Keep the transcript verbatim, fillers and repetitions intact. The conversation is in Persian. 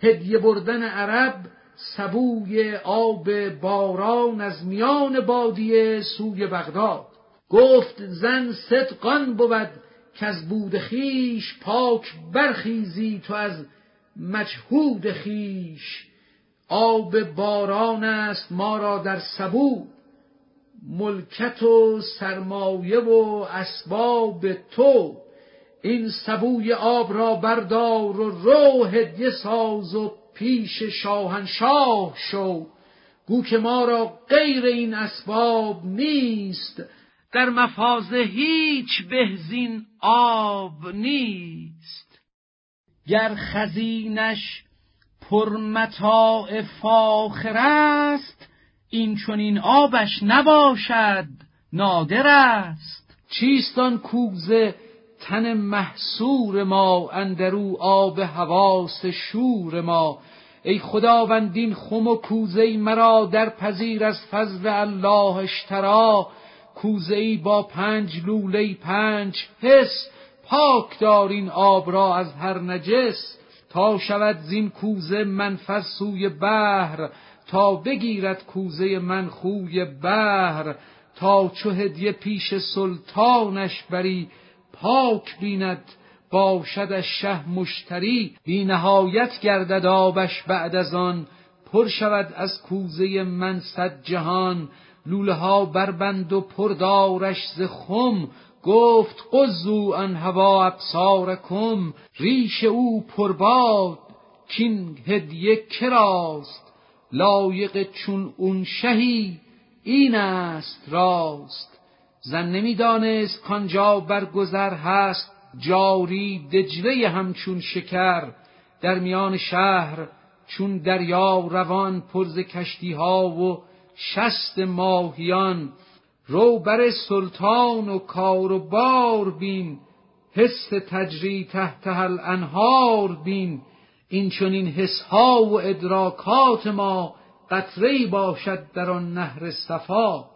هدیه بردن عرب سبوی آب باران از میان بادیه سوی بغداد. گفت زن صدقان بود که از بود خیش پاک برخیزی تو از مجهود خیش. آب باران است ما را در سبو، ملکت و سرمایه و اسباب تو. این سبوی آب را بردار و رو هدیه ساز و پیش شاهنشاه شو. گو که ما را غیر این اسباب نیست، در مفازه هیچ به زین آب نیست. گر خزینش پرمتاع فاخر است، این چنین آبش نباشد نادر است. چیست آن کوزه تن محصور ما، اندرو آب حواس شور ما. ای خداوند این خم و کوزه مرا در پذیر از فضل الله اشترا. کوزه ای با پنج لوله پنج حس، پاک دار این آب را از هر نجس. تا شود زین کوزه منفذ سوی بحر، تا بگیرد کوزه من خوی بحر. تا چو هدیه پیش سلطانش بری، پاک بیند باشدش شه مشتری. بی نهایت گردد آبش بعد از آن، پر شود از کوزه من صد جهان. لوله ها بربند و پردارش ز خم، گفت قضوا عن هوا ابصارکم. ریش او پرباد کین هدیه کراست، لایق چون اون شهی این است راست. زن نمیدانست کانجا برگذر هست، جاری دجله همچون شکر. در میان شهر چون دریا روان، پر ز کشتی ها و شست ماهیان. رو بر سلطان و کار و بار بین، حس تجری تحتها الانهار بین. این چنین حس ها و ادراکات ما، قطره‌ای باشد در آن نهر صفا.